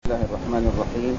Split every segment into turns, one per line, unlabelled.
بسم الله الرحمن الرحيم.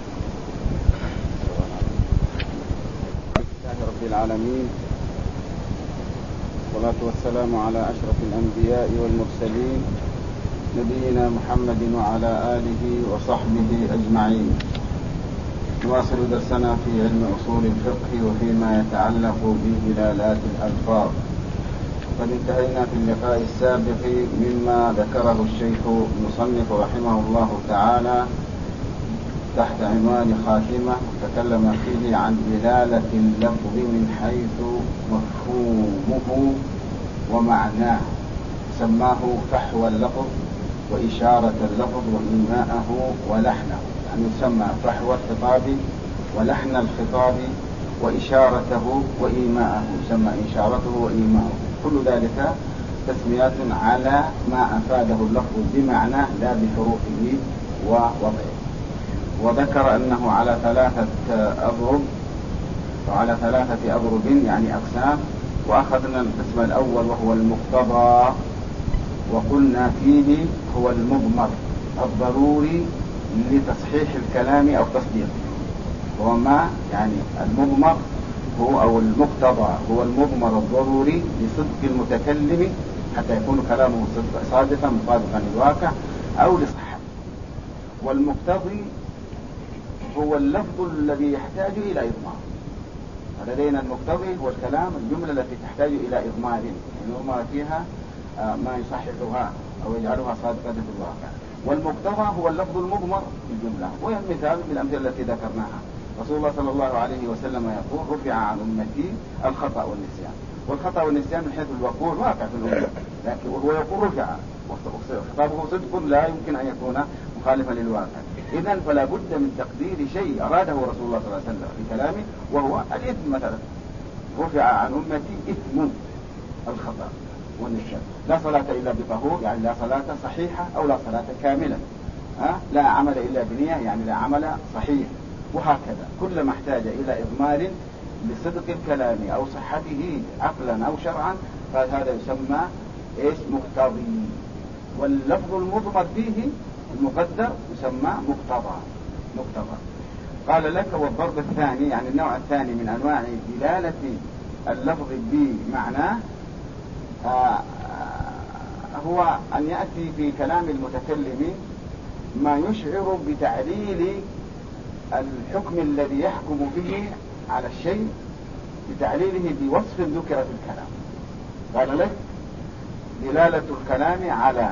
الحمد لله رب العالمين، والصلاة والسلام على أشرف الأنبياء والمرسلين نبينا محمد وعلى آله وصحبه أجمعين. نواصل درسنا في علم أصول الفقه وفيما يتعلق بدلالات الألفاظ. قد انتهينا في اللقاء السابق مما ذكره الشيخ المصنف رحمه الله تعالى تحت عنوان خاتمة، تكلم فيه عن دلالة اللفظ من حيث مفهومه ومعناه، سماه فحوى اللفظ وإشارة اللفظ وإيماءه ولحنه، يعني يسمى فحوى الخطاب ولحن الخطاب وإشارته وإيماءه، يسمى إشارته وإيماءه. كل ذلك تسميات على ما أفاده اللفظ بمعناه لا بحروفه ووضعه. وذكر أنه على ثلاثة أضرب يعني أقسام، وأخذنا القسم الأول وهو المقتضى، وقلنا فيه هو المضمر الضروري لتصحيح الكلام أو تصديقه. وما يعني المضمر هو أو المقتضى هو المضمر الضروري لصدق المتكلم حتى يكون كلامه صادقا مطابقا للواقع أو لصحته. والمقتضي هو اللفظ الذي يحتاج إلى إضمار. لدينا المقتضي هو الكلام الجملة التي تحتاج إلى إضمار، يعني يضمر فيها ما يصححها أو يجعلها صادقة في الواقع. والمقتضى هو اللفظ المضمر في الجملة، وهي المثال بالأمثلة التي ذكرناها. رسول الله صلى الله عليه وسلم يقول: رفع عن أمتي الخطأ والنسيان. والخطأ والنسيان من حيث الوقوع واقع في الأمة، لكن وهو يقول رفع، خطابه صدق لا يمكن أن يكون مخالفا للواقع. إذن فلا بد من تقدير شيء أراده رسول الله صلى الله عليه وسلم في كلامه، وهو الإثم مثلا. رفع عن أمتي إثم الخطأ والنسيان. لا صلاة إلا بطهور، يعني لا صلاة صحيحة أو لا صلاة كاملة. لا عمل إلا بنية، يعني لا عمل صحيح. وهكذا كلما احتاج إلى إضمار لصدق الكلام أو صحته عقلا أو شرعا فهذا يسمى مقتضي. واللفظ المضمر فيه المقدر يسمى مقتضى. قال لك: والضرب الثاني، يعني النوع الثاني من أنواع دلالة اللفظ بمعناه، هو أن يأتي في كلام المتكلم ما يشعر بتعليل الحكم الذي يحكم به على الشيء، بتعليله بوصف ذكر في الكلام. قال لك: دلالة الكلام على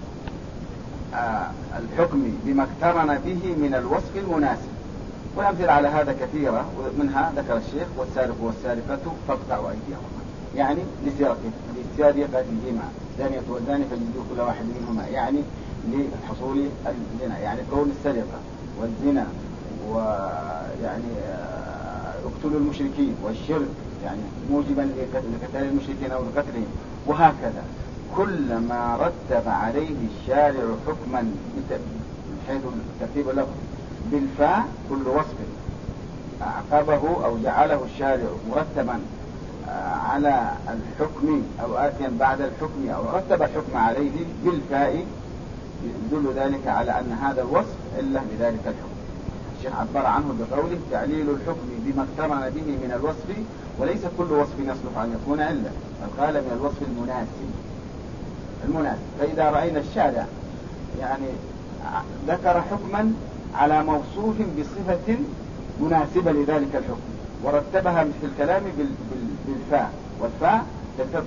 الحكم بما اقترن به من الوصف المناسب. والأمثلة على هذا كثيرة، ومنها ذكر الشيخ: والسارق والسارقة فاقطعوا أيديهما، يعني لسرقتهما، زانية والزاني فجلدوا كل واحد منهما، يعني لحصول الزنا، يعني كون السرقة والزنا، ويعني اقتلوا المشركين، والشرك يعني موجبا لقتال المشركين أو لقتلهم. وهكذا كلما رتب عليه الشارع حكما من حيث ترتيب اللفظ بالفاء، كل وصف أعقبه أو جعله الشارع مرتبا على الحكم أو آتيا بعد الحكم أو رتب الحكم عليه بالفاء، يدل ذلك على أن هذا الوصف علة لذلك الحكم. الشيخ عبر عنه بقوله: تعليل الحكم بما اقترن به من الوصف، وليس كل وصف يصلح أن يكون علة، بل قال من الوصف المناسب. فإذا رأينا الشارع يعني ذكر حكما على موصوف بصفة مناسبة لذلك الحكم ورتبها في الكلام بالفاء، والفاء تقتضي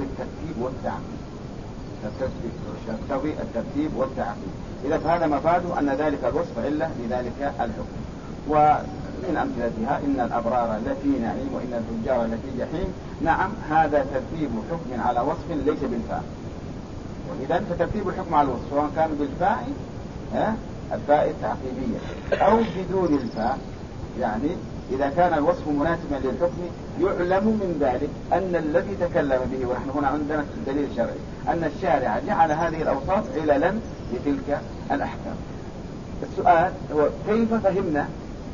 الترتيب والتعقيب. إذا فهذا مفاده أن ذلك الوصف علة لذلك الحكم. ومن أمثلتها: إن الأبرار لفي نعيم وإن الفجار لفي جحيم. نعم، هذا ترتيب حكم على وصف ليس بالفاء. وإذا فترتيب الحكم على الوصف سواء كان بالفاء الفاء التعقيبية أو بدون الفاء، يعني إذا كان الوصف مناسبا للحكم يعلم من ذلك أن الذي تكلم به، ونحن هنا عندنا دليل شرعي أن الشارع جعل هذه الأوصاف عللا لتلك الأحكام. السؤال هو: كيف فهمنا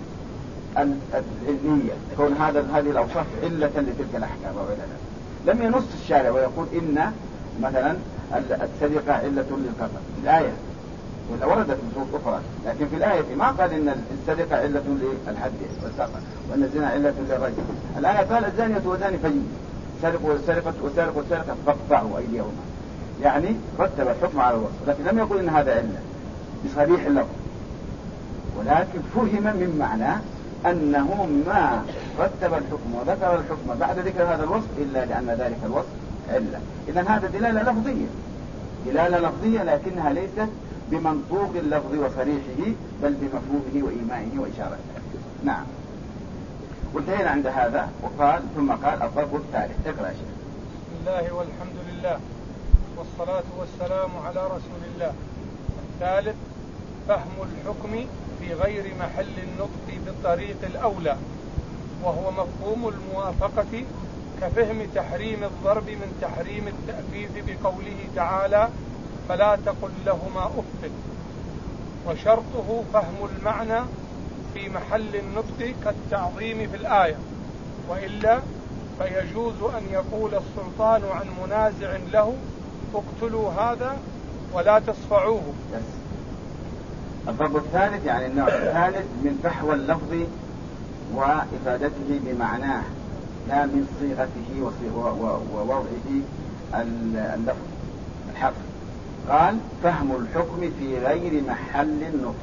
العلمية كون هذه الأوصاف علة لتلك الأحكام أو عللا؟ لم ينص الشارع ويقول إن مثلا السرقة علة للقتل الآية، ولا وردت نصوص أخرى، لكن في الآية ما قال إن السرقة علة للحد وأن الزنا علة للرجم. الآية قال الزانية والزاني فجلدوا، والسارق فاقطعوا أيديهما، يعني رتب الحكم على الوصف، لكن لم يقل إن هذا علة بصريح اللفظ، ولكن فهم من معنى أنه ما رتب الحكم وذكر الحكم بعد ذكر هذا الوصف إلا لأن ذلك الوصف علة. إذن هذا دلالة لفظية لكنها ليست بمنطوق اللفظ وصريحه، بل بمفهومه وإيمائه وإشارته. نعم. وانتهينا عند هذا، وقال ثم قال الضرب الثالث. اقرأ يا شيخ.
بسم الله والحمد لله والصلاة والسلام على رسول الله. الثالث فهم الحكم في غير محل النطق بالطريق الأولى، وهو مفهوم الموافقة كفهم تحريم الضرب من تحريم التأفيف بقوله تعالى فلا تقل لهما أف، وشرطه فهم المعنى في محل النطق كالتعظيم في الآية، وإلا فيجوز أن يقول السلطان عن منازع له اقتلوا هذا ولا تصفعوه.
الضرب الثالث يعني النوع الثالث من فحوى اللفظ وإفادته بمعناه، لا من صيغته ووضعه اللفظ الحرف. قال فهم الحكم في غير محل النطق،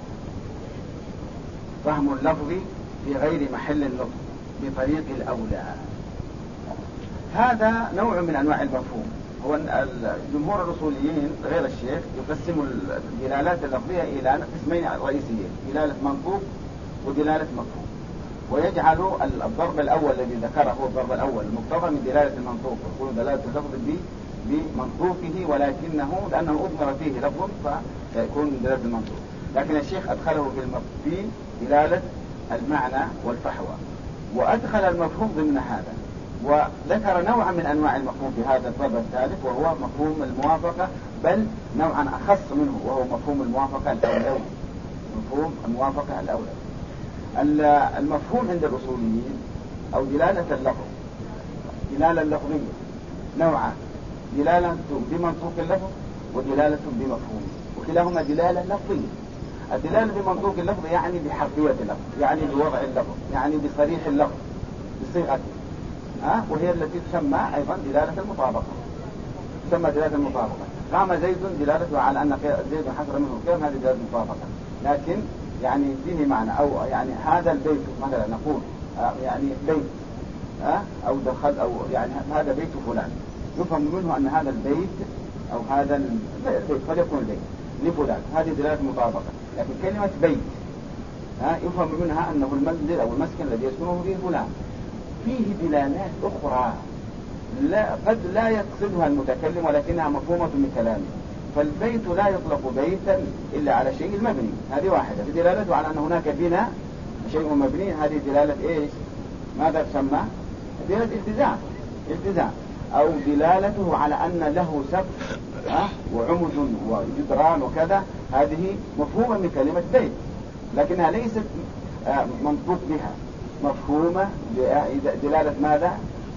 فهم اللفظ في غير محل النطق بطريق الأولى. هذا نوع من أنواع المفهوم. هو جمهور الأصوليين غير الشيخ يقسم الدلالات اللفظية إلى قسمين رئيسيين، دلالة منطوق ودلالة مفهوم، ويجعل الضرب الأول الذي ذكره هو الضرب الأول المقتضى من دلالة المنطوق، يقول دلالة اللفظ بمنطوقه، ولكنه لأنه أضمر فيه لفظ فيكون من دلالة المنطوق. لكن الشيخ أدخله في دلالة المعنى والفحوى، وأدخل المفهوم ضمن هذا، وذكر نوعا من أنواع المفهوم في هذا الضرب الثالث، وهو مفهوم الموافقة، بل نوعا أخص منه وهو مفهوم الموافقة الأولوي. مفهوم الموافقة الأولوي المفهوم عند الأصوليين أو دلالة اللفظ، دلالة اللفظية نوعان، دلالة بمنطوق اللفظ ودلالة بمفهوم، وكلاهما دلالة لفظية. الدلالة بمنطوق اللفظ يعني بحرفية اللفظ، يعني بوضع اللفظ، يعني بصريح اللفظ بصيغته، وهي التي تسمى أيضا دلالة المطابقة. تسمى دلالة المطابقة. قام زيد دلالته على أن زيد حصل منه القيام، هذه دلالة المطابقة، لكن يعني فيه معنى، أو يعني هذا البيت مثلا نقول يعني بيت أو دخل، أو يعني هذا بيت فلان، يفهم منه أن هذا البيت أو هذا البيت قد يكون البيت لفلان، هذه دلالة مطابقة. لكن كلمة بيت يفهم منها أنه المنزل أو المسكن الذي يسكنه فيه فلان. فيه دلالات أخرى قد لا يقصدها المتكلم ولكنها مفهومة من كلامه. فالبيت لا يطلق بيتا إلا على شيء المبني، هذه واحدة. في دلالته على أن هناك بناء شيء مبني، هذه دلالة إيش؟ ماذا تسمى؟ دلالة التزام. أو دلالته على أن له سقف وعمد وجدران وكذا، هذه مفهومة من كلمة بيت، لكنها ليست منطوق بها، مفهومة دلالة ماذا؟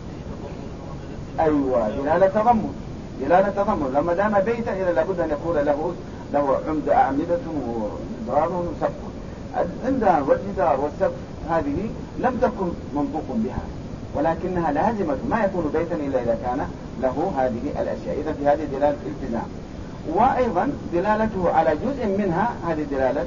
أيوة، دلالة تضمن. لما دام بيتا إذا لابد أن يكون له عمد أعمدة وجدران وسقف. العمدان والجدار والسقف هذه لم تكن منطوق بها، ولكنها لازمة، ما يكون بيتا إلا إذا كان له هذه الأشياء. إذا في هذه دلالة التزام، وأيضا دلالته على جزء منها هذه دلالة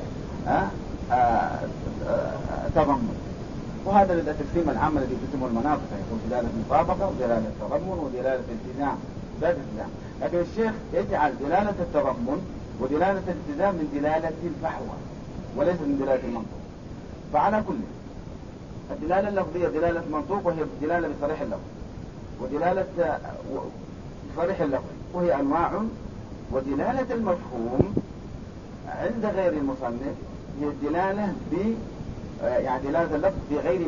تضمن. وهذا التقسيم العام الذي يقسمه المناطق، يكون دلالة مطابقة ودلالة تضمن ودلالة التزام. لكن الشيخ يجعل دلالة التضمن ودلالة الالتزام من دلالة الفحوى وليس من دلالة المنطوق. فعلى كل الدلالة اللفظية دلالة منطوق، وهي دلالة بصريح اللفظ، ودلالة بصريح اللفظ وهي أنواع. ودلالة المفهوم عند غير المصنف هي الدلالة يعني دلالة اللفظ في غير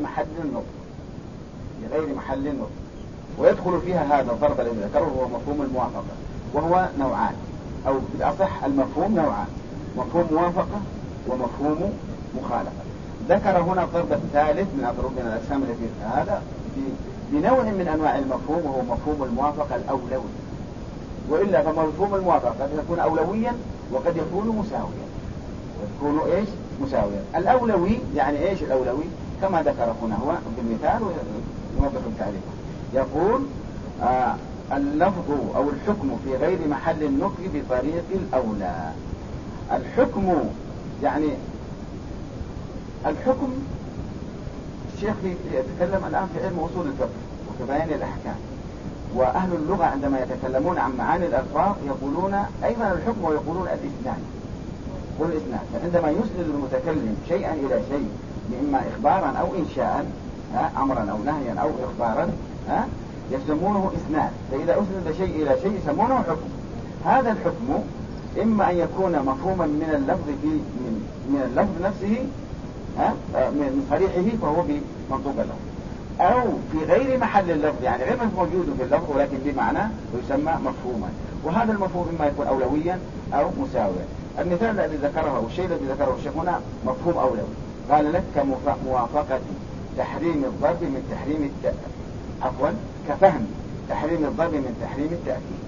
محل النطق، ويدخل فيها هذا الضرب الذي ذكره هو مفهوم الموافقة، وهو نوعان، أو بالأصح المفهوم نوعان، مفهوم موافقة ومفهوم مخالفة. ذكر هنا الضرب الثالث من الأقسام التي هذا بنوع من أنواع المفهوم، وهو مفهوم الموافقة الأولوي. وإلا فمفهوم الموافقة قد يكون أولويا وقد يكون مساويا. وتكون إيش مساوية. الأولوي يعني إيش الأولوي؟ كما ذكر هنا هو بالمثال ويوضح التعريف. يقول اللفظ أو الحكم في غير محل النطق بطريق الأولى. الحكم يعني الحكم، الشيخ يتكلم الآن في علم أصول الفقه وفي بيان الأحكام، وأهل اللغة عندما يتكلمون عن معاني الألفاظ يقولون أيضا الحكم ويقولون الإسناد والإسناد. فعندما يسند المتكلم شيئا إلى شيء إما إخبارا أو إنشاء، أمرا أو نهيا أو إخبارا، يسمونه إسناد. فإذا أسند شيء إلى شيء يسمونه حكم. هذا الحكم إما أن يكون مفهوما من اللفظ من اللفظ نفسه من صريحه فهو بمنطوق اللفظ، أو في غير محل اللفظ يعني غير موجود في اللفظ ولكن بمعنى ويسمى مفهوما. وهذا المفهوم إما يكون أولويا أو مساويا. المثال الذي ذكره أو الشيء الذي ذكره الشيخ هنا مفهوم أولوي. قال لك كموافقة تحريم الضرب من تحريم كفهم تحريم الضرب من تحريم التأكيد.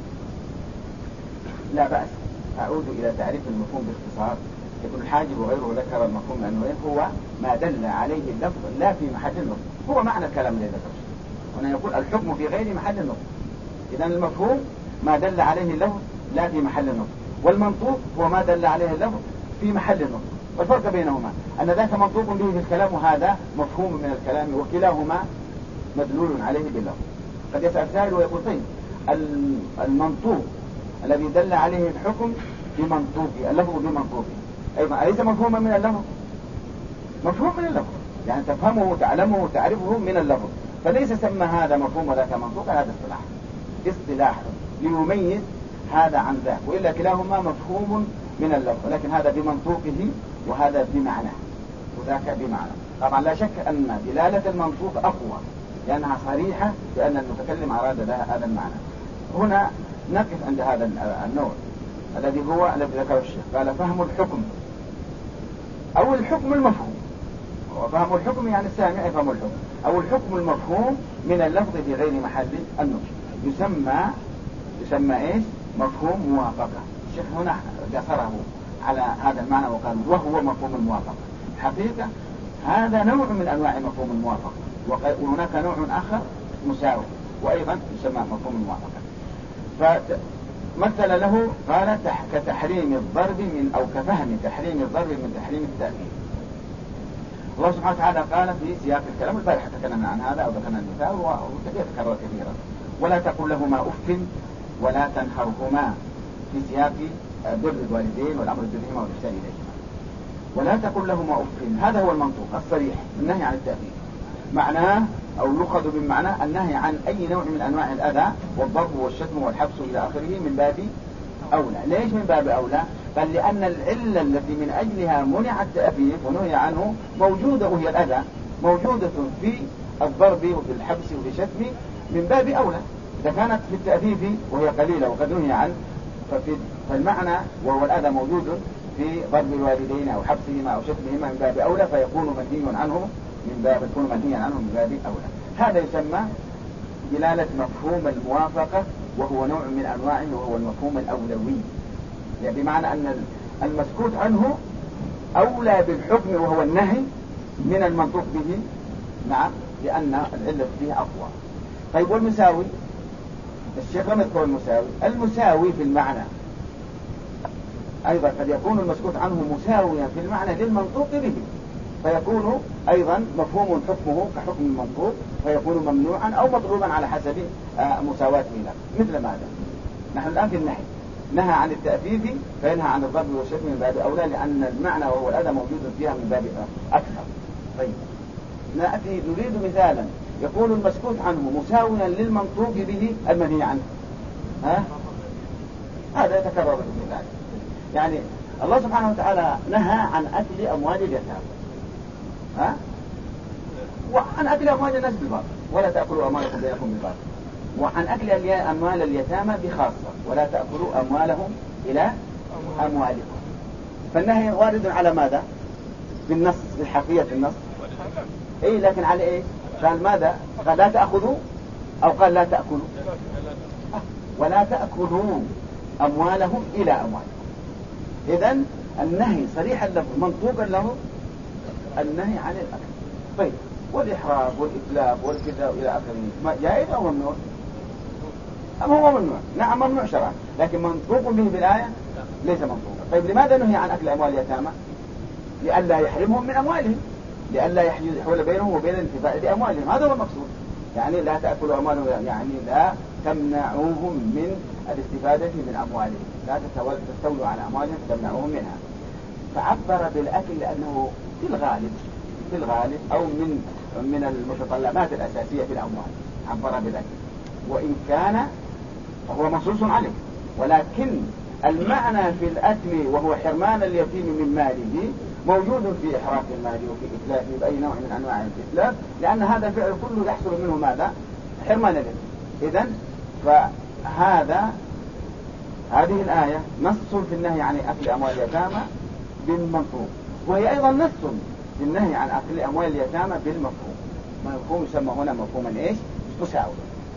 لا بأس. أعود إلى تعريف المفهوم باختصار. ابن الحاجب وغيره ذكر المفهوم أنه هو ما دل عليه اللفظ لا في محل النطق. هو معنى الكلام الذي ذكره هنا. يقول الحكم في غير محل النطق. إذن المفهوم ما دل عليه اللفظ لا في محل النطق، والمنطوق هو ما دل عليه اللفظ في محل النطق. والفرق بينهما أن ذاك منطوق به في الكلام وهذا مفهوم من الكلام، وكلاهما مدلول عليه باللفظ. قد يسأل سائل ويقول طيب المنطوق الذي دل عليه الحكم بمنطوقه، اللفظ بمنطوقه أيضا أليس مفهوما من اللفظ؟ مفهوم من اللفظ، يعني تفهمه تعلمه تعرفه من اللفظ. فليس سمى هذا مفهوم وذاك منطوق، هذا اصطلاح ليميز هذا عن ذاك، وإلا كلاهما مفهوم من اللفظ، لكن هذا بمنطوقه وهذا بمعنى وذاك بمعنى. طبعا لا شك أن دلالة المنطوق أقوى لأنها صريحة بأن المتكلم أراد هذا المعنى. هنا نقف عند هذا النوع الذي هو الذي ذكره الشيخ. قال فهم الحكم أو الحكم المفهوم. وفهم الحكم يعني السامع يفهم الحكم، أو الحكم المفهوم من اللفظ في غير محل النطق يسمى إيش؟ مفهوم موافقة. الشيخ هنا قصره على هذا المعنى وقال وهو مفهوم الموافقة. حقيقة هذا نوع من أنواع مفهوم الموافقة، وهناك نوع آخر مساوي وأيضا يسمى مفهوم الموافقة. فمثل له قال كتحريم الضرب من أو كفهم تحريم الضرب من تحريم التأكيد. الله سبحانه وتعالى قال في سياق الكلام البارحة تكلمنا عن هذا أو ذكرنا المثال وتكرر كثيرا. ولا تقل لهما أف ولا تنهرهما في سياق بر الوالدين والأمر ببرهما والإحسان إليهما. ولا تقل لهما أف، هذا هو المنطوق الصريح النهي عن التأكيد. معناه أو يؤخذ بالمعنى النهي عن أي نوع من أنواع الأذى والضرب والشتم والحبس إلى آخره من باب أولى. ليش من باب أولى؟ بل لأن العلة التي من أجلها منع التأثير ونهي عنه موجودة، وهي الأذى موجودة في الضرب وفي الحبس وفي الشتم من باب أولى. إذا كانت في التأثير وهي قليلة وقد نهي عنه فالمعنى وهو الأذى موجود في ضرب الوالدين أو حبسهما أو شتمهما من باب أولى، فيكون منهي عنه من باب أولى. هذا يسمى دلالة مفهوم الموافقة، وهو نوع من أنواعه وهو المفهوم الأولوي، يعني بمعنى أن المسكوت عنه أولى بالحكم وهو النهي من المنطوق به. نعم، لأن العلة فيه أقوى. طيب والمساوي؟ الشيخ لم يذكر المساوي في المعنى أيضا قد يكون المسكوت عنه مساويا في المعنى للمنطوق به، فيكون أيضا مفهوم حكمه كحكم المنطوق، فيكون ممنوعا أو مطلوبا على حسب مساواته له. مثل ماذا؟ نحن الآن في النهي نهى عن التأفيف فينهى عن الضرب والشتم من باب أولى، لأن المعنى وهو الأذى موجود فيها من باب أكثر. طيب نأتي نريد مثالا يكون المسكوت عنه مساويا للمنطوق به المنهي عنه. هذا يتكرر بإذن الله. يعني الله سبحانه وتعالى نهى عن أكل أموال اليتامى، وعن أكل أموال الناس بالباطل، ولا تأكلوا أموالكم بينكم بالباطل، وعن أكل أموال اليتامى بخاصة، ولا تأكلوا أموالهم إلى أموالكم. فالنهي وارد على ماذا؟ بالنص، بالحرفية النص. إيه لكن على إيه؟ قال ماذا؟ قال لا تأخذوا أو قال لا تأكلوا؟ ولا تأكلوا أموالهم إلى أموالكم. إذن النهي صريح اللفظ منطوقا له النهي عن الأكل. طيب والإحراق والإتلاف والكذا إلى آخره جائز أو ممنوع؟ أم هو ممنوع؟ نعم ممنوع شرعا، لكن منطوق به بالآية ليس منطوقا. طيب لماذا نهي عن أكل أموال اليتامى؟ لئلا يحرمهم من أموالهم، لئلا يحول بينهم وبين الانتفاع بأموالهم، هذا هو المقصود. يعني لا تأكلوا أموالهم، يعني لا تمنعوهم من الاستفادة من أموالهم، لا تستولوا على أموالهم تمنعوهم منها. فعبر بالأكل لأنه في الغالب أو من المتطلبات الأساسية في الأموال، عبر بالأكل، وإن كان هو منصوص عليه، ولكن المعنى في الأكل وهو حرمان اليتيم من ماله موجود في إحراق المال وفي إتلافه بأي نوع من أنواع الإتلاف، لأن هذا الفعل كله يحصل منه ماذا؟ حرمان اليتيم. إذن هذه الآية نص في النهي عن أكل أموال اليتامى بالمفهوم، وهي أيضا نص في النهي عن أكل أموال اليتامى بالمفهوم. مفهوم يسمى هنا مفهوما إيش؟ مساوي.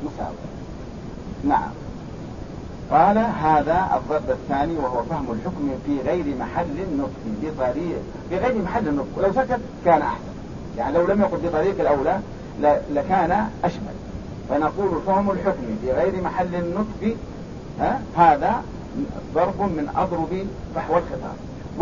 نعم. قال هذا الضرب الثاني وهو فهم الحكم في غير محل النطق بطريق، في غير محل النطق، ولو سكت كان أحسن، يعني لو لم يقل بطريق الأولى لكان أشمل. فنقول فهم الحكم في غير محل النطق هذا ضرب من أضرب فحوى الخطاب،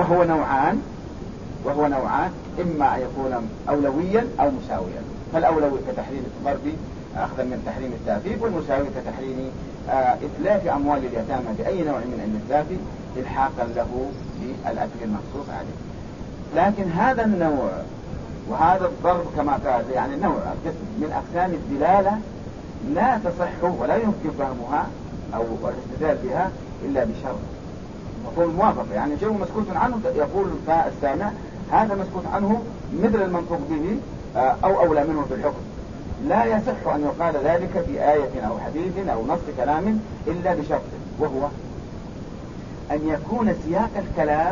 وهو نوعان، إما أن يكون أولويا أو مساويا. فالأولوي كتحريم الضرب أخذا من تحريم التأفيف، والمساوي كتحريم إتلاف أموال اليتامى بأي نوع من الإتلاف إلحاقا له بالأكل المخصوص عليه. لكن هذا النوع وهذا الضرب كما قال يعني نوع من أقسام الدلالة لا تصح ولا يمكن فهمها أو الاستدلال بها إلا بشرط مفهوم الموافقة. يعني شيء مسكوت عنه يقول السامع هذا مسكوت عنه مثل المنطوق به أو أولى منه في الحكم، لا يصح أن يقال ذلك في آية أو حديث أو نص كلام إلا بشرط، وهو أن يكون سياق الكلام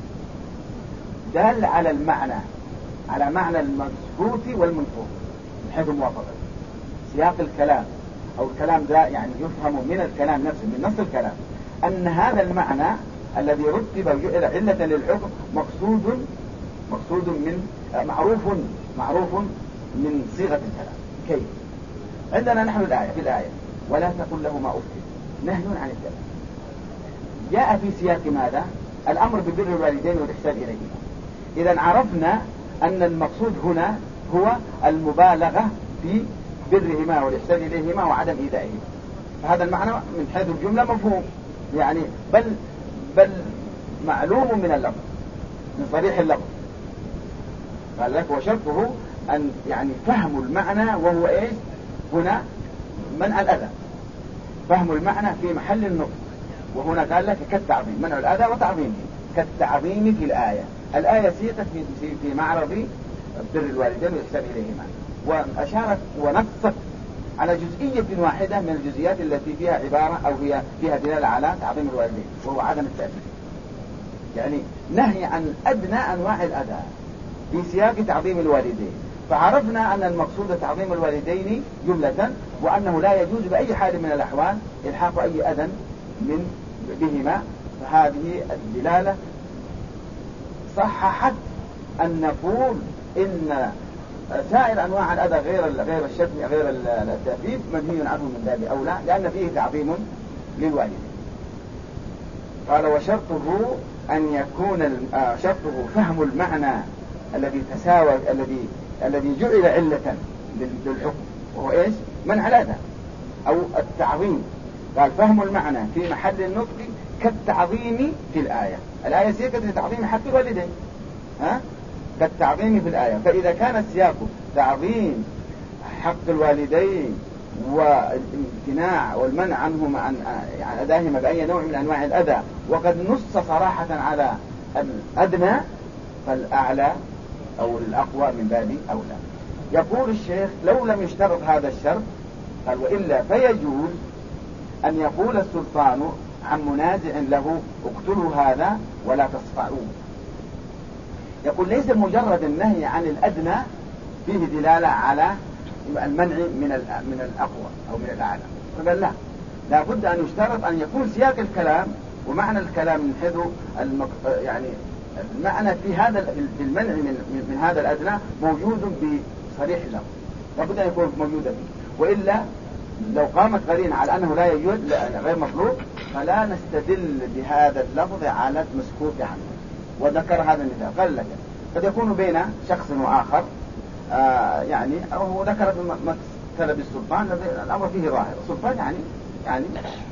دال على المعنى، على معنى المسكوت والمنطوق من حيث الموافقة. سياق الكلام أو الكلام ده يعني يفهم من الكلام نفسه، من نص الكلام، أن هذا المعنى الذي رتب وجعل علة للحكم مقصود من معروف من صيغة الكلام. كيف؟ عندنا نحن في الآية ولا تقل لهما أف، نهي عن الكلام، جاء في سياق ماذا؟ الأمر ببر الوالدين والإحسان إليهما. إذا عرفنا أن المقصود هنا هو المبالغة في برهما والإحسان إليهما وعدم إيذائهما. فهذا المعنى من حيث الجملة مفهوم، يعني بل معلوم من اللفظ، من صريح اللفظ. قال لك وشرطه أن يعني فهم المعنى، وهو إيش هنا؟ منع الأذى، فهم المعنى في محل النطق. وهنا قال لك كالتعظيم، منع الأذى وتعظيمه كالتعظيم في الآية سيقت في معرض بر الوالدين والإحسان إليهما، وأشارت ونصت على جزئية واحدة من الجزئيات التي فيها عبارة أو فيها دلالة على تعظيم الوالدين، وهو عدم التأثير، يعني نهي عن أدنى أنواع الأذى في سياق تعظيم الوالدين. فعرفنا أن المقصود تعظيم الوالدين جملة، وأنه لا يجوز بأي حال من الأحوال إلحاق أي أذى بهما. فهذه الدلالة صححت أن نقول إن سائر أنواع الأذى غير الشتم غير التأديب منهي عنه من باب أولى، لأن فيه تعظيم للوالدين. قال وشرطه أن يكون شرطه فهم المعنى الذي تساوى الذي جعل علة للحكم، وهو إيش؟ منع الأذى أو التعظيم. قال فهم المعنى في محل النطق كالتعظيم في الآية سيكت لتعظيم حق الوالدين، كالتعظيم في الآية. فإذا كان السياق تعظيم حق الوالدين والامتناع والمنع عنهم عن أدائهما بأي نوع من أنواع الأذى، وقد نص صراحة على الأدنى، فالأعلى أو الأقوى من باب أولى. يقول الشيخ لو لم يشترط هذا الشرط، قال وإلا فيجوز أن يقول السلطان عن منازع له اقتلوا هذا ولا تصفعوه. يقول ليس مجرد النهي عن الأدنى فيه دلالة على المنع من الأقوى أو من الأعلى، فقال لا بد أن يشترط أن يكون سياق الكلام ومعنى الكلام من حيث يعني المعنى في هذا في المنع من هذا الأدنى موجود بصريح اللفظ، لابد أن يكون موجودا فيه، وإلا لو قامت قرينة على أنه لا يوجد غير مطلوب فلا نستدل بهذا اللفظ على المسكوت عنه. وذكر هذا المثال، قال لك قد يكون بين شخص وآخر يعني، أو ذكر مثل بالسلطان الأمر فيه ظاهر. السلطان يعني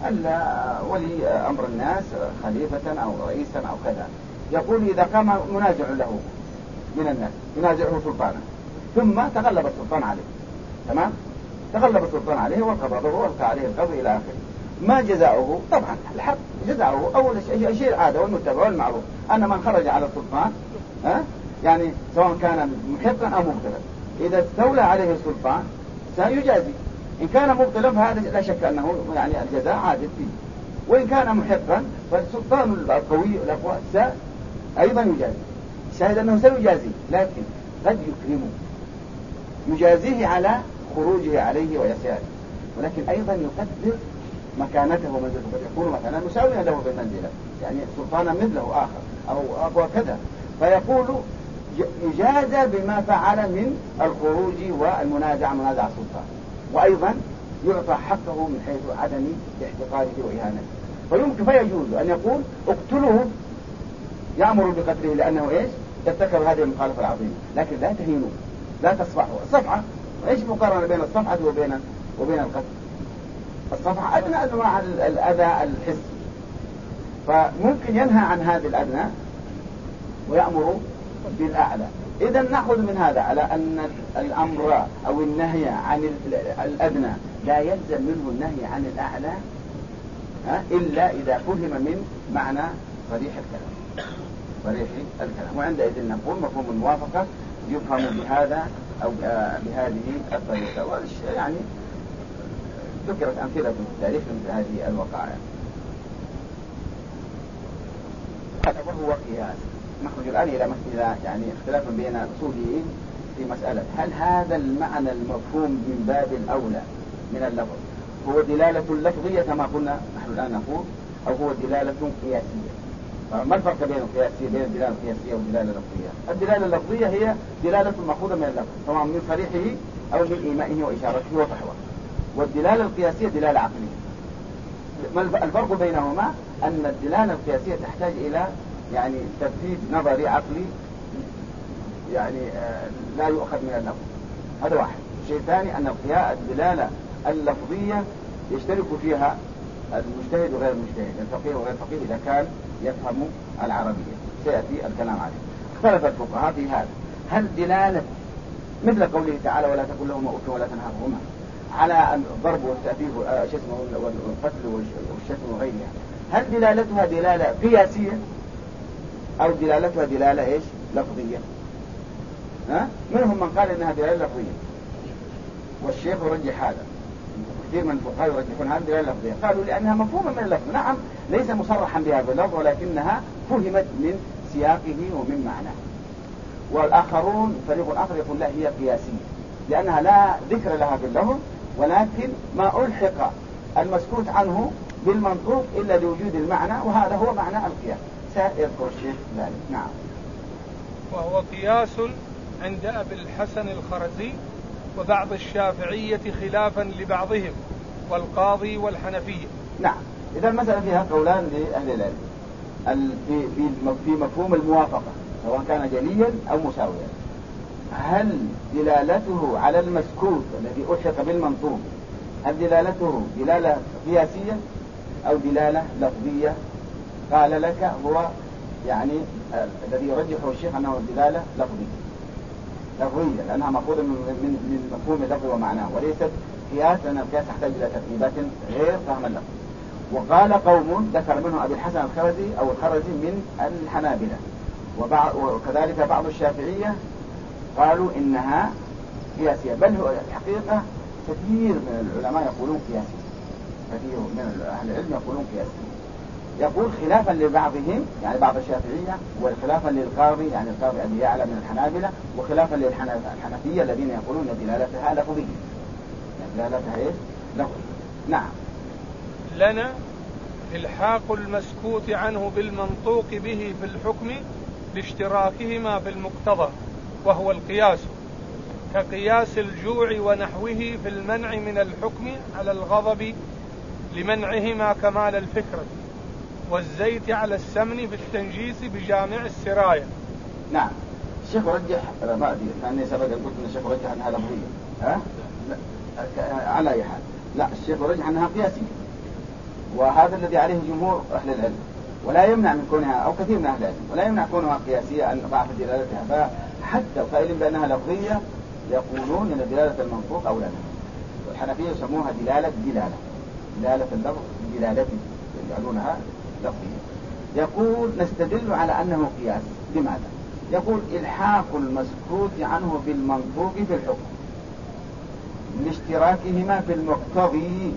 ولي أمر الناس، خليفة أو رئيسا أو كذا. يقول إذا قام منازع له من الناس ينازعه سلطانا ثم تغلب السلطان عليه، تمام، تغلب السلطان عليه وقبضه والقى عليه القبض إلى آخره، ما جزاؤه؟ طبعا الحق جزاؤه أول شيء العادة والمتبع والمعروف أن من خرج على السلطان يعني سواء كان محقا أو مبطلا إذا استولى عليه السلطان سيجازي. إن كان مبطلا فهذا لا شك أنه يعني الجزاء عادل فيه، وإن كان محقا فالسلطان القوي الأقوى أيضا يجازي. شاهد أنه سيجازي، لكن قد يكرمه يجازيه على خروجه عليه ويساره، ولكن أيضا يقدر مكانته ومنزلته، قد يكون مثلا مساويا له في المنزلة، يعني سلطانا مثله آخر أو أقوى كذا، فيقول يجازى بما فعل من الخروج والمنازعة منازعة السلطان، وأيضا يعطى حقه من حيث عدم احتقاره وإهانته. فيمكن فيجوز أن يقول اقتلوه، يأمر بقتله لأنه إيش ارتكب هذه المخالفة العظيمة، لكن لا تهينوه، لا تصفحوا. الصفحة إيش مقارنة بين الصفحة وبين القتل؟ الصفحة أدنى أنواع الأذى الحسي، فممكن ينهى عن هذه الأدنى ويأمر بالأعلى. إذا نأخذ من هذا على أن الأمر أو النهي عن الأدنى لا يلزم منه النهي عن الأعلى إلا إذا فهم من معنى صريح الكلام. وعندئذ نقول مفهوم الموافقة يفهم بهذا أو بهذه الطريقة. يعني ذكرت أمثلة في التاريخ مثل هذه الوقائع. وهو قياس. نخرج الآن إلى يعني اختلاف بين الأصوليين في مسألة هل هذا المعنى المفهوم من باب الأولى من اللفظ هو دلالة لفظية كما قلنا نحن الآن نقول، أو هو دلالة قياسية؟ ما الفرق بين الدلالة القياسية والدلالة اللفظية؟ الدلالة اللفظية هي دلالة مأخوذة من اللفظ سواء من صريحه أو من إيمائه وإشارته وفحوه، والدلالة القياسية دلالة عقلية. ما الفرق بينهما؟ أن الدلالة القياسية تحتاج إلى يعني ترتيب نظري عقلي يعني لا يؤخذ من اللفظ، هذا واحد. الشيء الثاني أن الدلالة اللفظية يشترك فيها المجتهد وغير المجتهد، الفقيه وغير الفقيه إذا كان يفهم العربية، سيأتي الكلام عليه. اختلف الفقهاء في هذا، هل دلالة مثل قوله تعالى ولا تقل لهما أف ولا تنهرهما على الضرب والتأديب والقتل والشتم وغيرها، هل دلالتها دلالة قياسية أو دلالتها دلالة إيش لفظية؟ منهم من قال إنها دلالة لفظية، والشيخ يرجح هذا، كثير من الفقهاء يرجحون هذه دلالة لفظية، قالوا لأنها مفهومة من اللفظ، نعم ليس مصرحا بها باللفظ ولكنها فهمت من سياقه ومن معناه. والآخرون فريق آخر يقول لا هي قياسية لأنها لا ذكر لها باللفظ، ولكن ما ألحق المسكوت عنه بالمنطوق إلا لوجود المعنى، وهذا هو معنى القياس. سيذكر الشيخ ذلك. نعم.
وهو قياس عند أبي الحسن الخرزي وبعض الشافعية خلافا لبعضهم والقاضي والحنفية.
نعم. إذا المسألة فيها قولان لأهل العلم في مفهوم الموافقة سواء كان جليا أو مساويا. هل دلالته على المسكوت الذي ألحق بالمنطوق هل دلالته دلالة قياسية أو دلالة لفظية؟ قال لك هو يعني الذي يرجحه الشيخ أنه دلالة لفظية لأنها مأخوذة من مفهوم اللفظ ومعناه وليست قياس، لأن القياس يحتاج إلى ترتيبات غير فهم اللفظ. وقال قوم ذكر منهم أبي الحسن الخرزي من الحنابلة وكذلك بعض الشافعية قالوا إنها قياسية، بل هو الحقيقة كثير من العلماء يقولون قياسية، كثير من أهل العلم يقولون قياسية. يقول خلافا لبعضهم يعني بعض الشافعية، وخلافا للقاضي يعني القاضي أبي يعلى من الحنابلة، وخلافا للحنفية الذين يقولون دلالتها لفظية، دلالتها إيش؟ لفظية. نعم.
لنا إلحاق المسكوت عنه بالمنطوق به في الحكم لاشتراكهما بالمقتضى وهو القياس، كقياس الجوع ونحوه في المنع من الحكم على الغضب لمنعهما كمال الفكرة، والزيت على السمن بالتنجيس بجامع السراية.
نعم. الشيخ رجح ما أدري لأني سبق قلت أن الشيخ رجح أنها لفظية على أي حال. لا، الشيخ رجح أنها قياسية، وهذا الذي عليه جمهور أهل العلم، ولا يمنع من كونها أو كثير من أهل العلم ولا يمنع كونها قياسية أن ضعف دلالتها، فحتى قائلين بأنها لفظية يقولون أن دلالة المنطوق أولى منها، والحنفية يسموها دلالة اللفظ دلالته يجعلونها لفظية. يقول نستدل على أنه قياس. لماذا؟ يقول إلحاق المسكوت عنه بالمنطوق في الحكم لاشتراكهما في المقتضي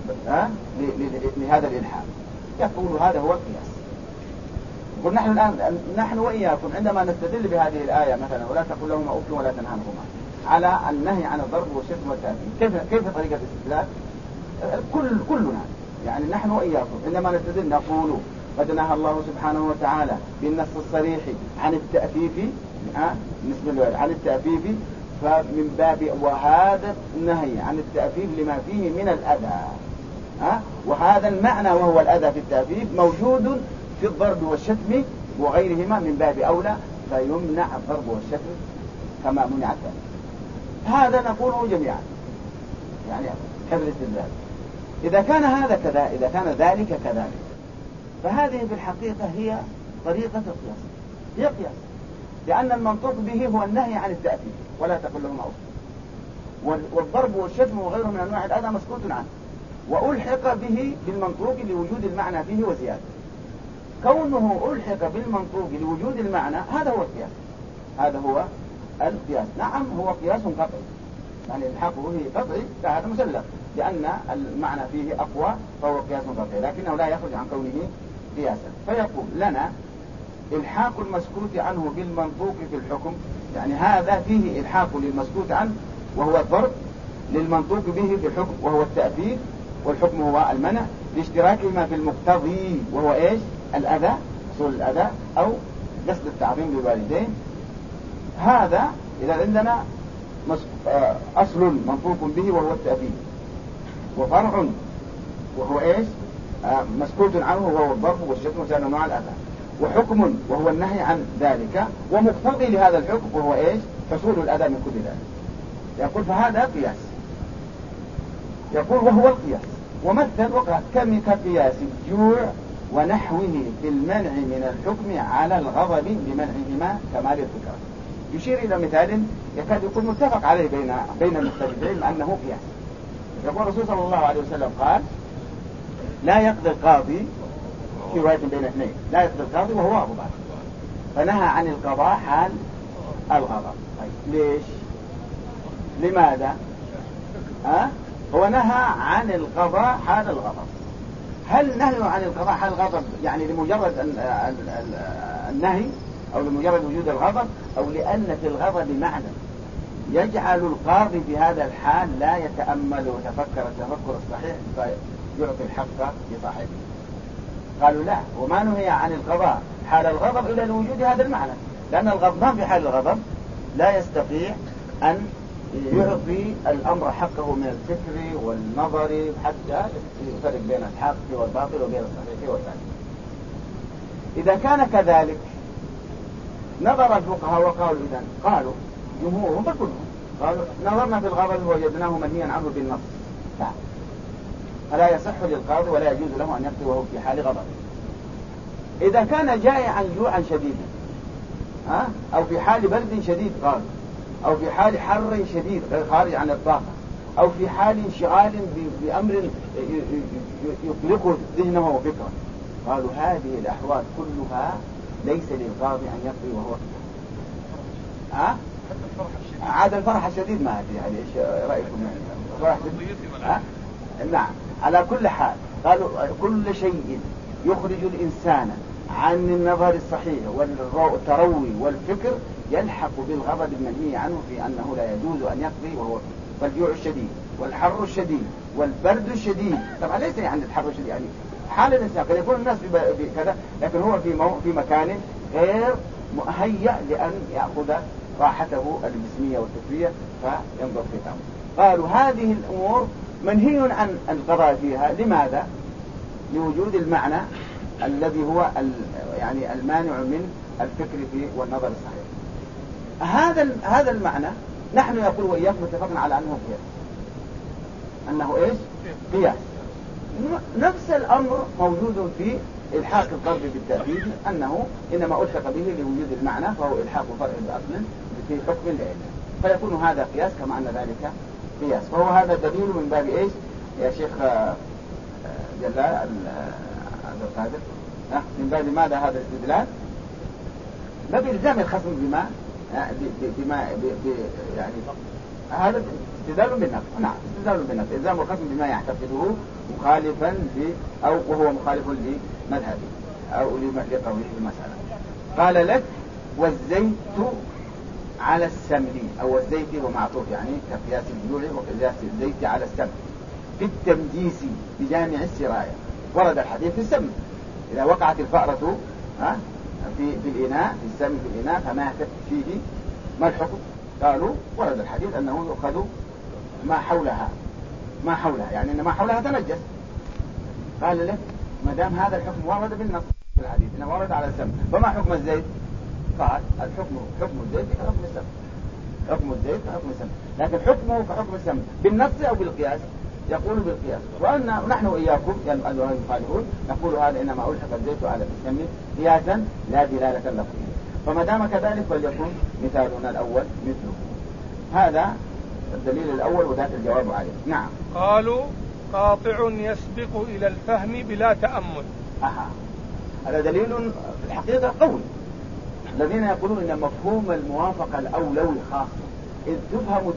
لهذا الإلحاق، يقول هذا هو القياس. يقول نحن الآن نحن وإياكم عندما نستدل بهذه الآية مثلا ولا تقل لهما أف ولا تنهرهما على النهي عن الضرب والشتم والتأثيم، كيف طريقة الاستدلال؟ كلنا يعني نحن وإياكم عندما نستدل نقول قد نهى الله سبحانه وتعالى بالنص الصريح عن التأفيف عن التأفيف، فمن باب وهذا النهي عن التأفيف لما فيه من الأذى، وهذا المعنى وهو الأذى في التأفيف موجود في الضرب والشتم وغيرهما من باب أولى، فيمنع الضرب والشتم كما منع التأفيف. هذا نقوله جميعا يعني حفظ الاستدلال. إذا كان هذا كذا، إذا كان ذلك كذلك، فهذه في الحقيقة هي طريقة القياس، هي قياس، لأن المنطوق به هو النهي عن التأثير ولا تقل لهما أف، والضرب والشتم وغيره من أنواع الأذى مسكوت عنه، وألحق به بالمنطوق لوجود المعنى فيه وزيادة. كونه ألحق بالمنطوق لوجود المعنى هذا هو القياس، هذا هو القياس. نعم هو قياس قطعي، يعني الحقه به قطعي، فهذا مسلم لأن المعنى فيه أقوى فهو قياس قطعي، لكنه لا يخرج عن كونه قياسا. فيقول لنا إلحاق المسكوت عنه بالمنطوق في الحكم، يعني هذا فيه إلحاق للمسكوت عنه وهو الضرب للمنطوق به في الحكم وهو التأثير، والحكم هو المنع، لاشتراكهما في المقتضي وهو إيش؟ الأذى، حصول الأذى أو قصد التعظيم للوالدين. هذا إذا عندنا أصل منطوق به وهو التأثير، وفرع وهو إيش؟ مسكوت عنه وهو الضرب والشتم وسائر أنواع الأذى، وحكم وهو النهي عن ذلك، ومقتضي لهذا الحكم وهو إيش؟ حصول الأذى من كل ذلك. يقول فهذا قياس. يقول وهو القياس، ومثل وقع كقياس الجوع ونحوه في المنع من الحكم على الغضب لمنعهما كمال الفكرة. يشير إلى مثال يكاد يكون متفق عليه بين المختلفين أنه قياس. يقول الرسول صلى الله عليه وسلم قال لا يقضي القاضي، في رواية بين اثنين، لا يقضي القاضي وهو غضبان، فنهى عن القضاء حال الغضب. ليش؟ لماذا؟ هو نهى عن القضاء حال الغضب. هل نهي عن القضاء حال الغضب يعني لمجرد النهي أو لمجرد وجود الغضب، أو لأن في الغضب معنى يجعل القاضي في هذا الحال لا يتأمل ويتفكر التفكر الصحيح فيعطي الحق لصاحبه؟ قالوا لا، وما نهي عن القضاء حال الغضب إلا لوجود هذا المعنى، لأن الغضبان في حال الغضب لا يستطيع أن يعطي الأمر حقه من الفكر والنظر حتى يفرق بين الحق والباطل وبين الصحيح والباطل. إذا كان كذلك نظر الفقهاء وقالوا إذن، قالوا جمهورهم فكلهم قالوا نظرنا في الغضب ووجدناه منهيا عنه بالنص، فلا يصح للقاضي ولا يجوز له أن يقضي وهو في حال غضب. إذا كان جائعا جوعا شديدا أو في حال برد شديد قال، أو في حال حر شديد غير خارج عن الطاقة، أو في حال انشغال بأمر يطلقه ذهنه وفكره، قالوا هذه الأحوال كلها ليس للقاضي أن يقضي وهو عاد الفرح الشديد ما أدري يعني إيش رأيكم يعني نعم. على كل حال قالوا كل شيء يخرج الإنسان عن النظر الصحيح والتروي والفكر يلحق بالغضب المنهي عنه في أنه لا يجوز أن يقضي وهو فالجوع الشديد والحر الشديد والبرد الشديد. طبعا ليس يعني الحر الشديد يعني حال الإنسان قد يكون الناس في كذا، لكن هو في مكان غير مهيأ لأن يأخذ راحته الجسمية والفكرية فينظر في الأمر. قالوا هذه الأمور منهي عن القضاء فيها. لماذا؟ لوجود المعنى الذي هو يعني المانع من الفكر فيه والنظر الصحيح. هذا المعنى نحن يقول وإياكم اتفقنا على أنه قياس، أنه إيش؟ قياس. نفس الأمر موجود في إلحاق الضرب بالتأكيد، أنه إنما ألحق به لوجود المعنى، فهو إلحاق فرع بأصل في حكم العلة، فيكون هذا قياس كما أن ذلك قياس. فهو هذا دليل من باب إيش يا شيخ جلال عبد القادر؟ من باب ماذا هذا الاستدلال؟ ما بإلزام الخصم بما يعني هذا استدلال بالنفس. نعم، استدلال بالنفس، إلزام الخصم بما يعتقده مخالفا أو وهو مخالف لمذهبه أو لقوله في المسألة. قال لك والزيت على السمن، أو الزيت هو معطوف يعني كقياس البيوع وقياس الزيت على السمن في التمديس بجامع السراية. ورد الحديث في السمن، إذا وقعت الفأرة في الإناء، في السمن في الإناء فماتت فيه، ما الحكم؟ قالوا ورد الحديث أنه يؤخذ ما حولها يعني أن ما حولها تنجس. قال لك ما دام هذا الحكم ورد بالنص في الحديث إنه ورد على السمن، فما حكم الزيت؟ قال حكم الزيت كحكم السمن، حكم الزيت كحكم السمن، لكن حكمه كحكم السمن بالنص أو بالقياس؟ يقول بالقياس. ونحن وإياكم يعني المخالفون نقول هذا إنما ألحق الزيت على السمن قياسا لا دلالة لفظية، فما دام كذلك فليكن مثالنا الأول مثله. هذا الدليل الأول وذاك الجواب عليه. نعم.
قالوا قاطع يسبق إلى الفهم بلا تأمل.
هذا دليل في الحقيقة قوي. الذين يقولون إن مفهوم الموافقة الأولوي خاص، إذ تفهم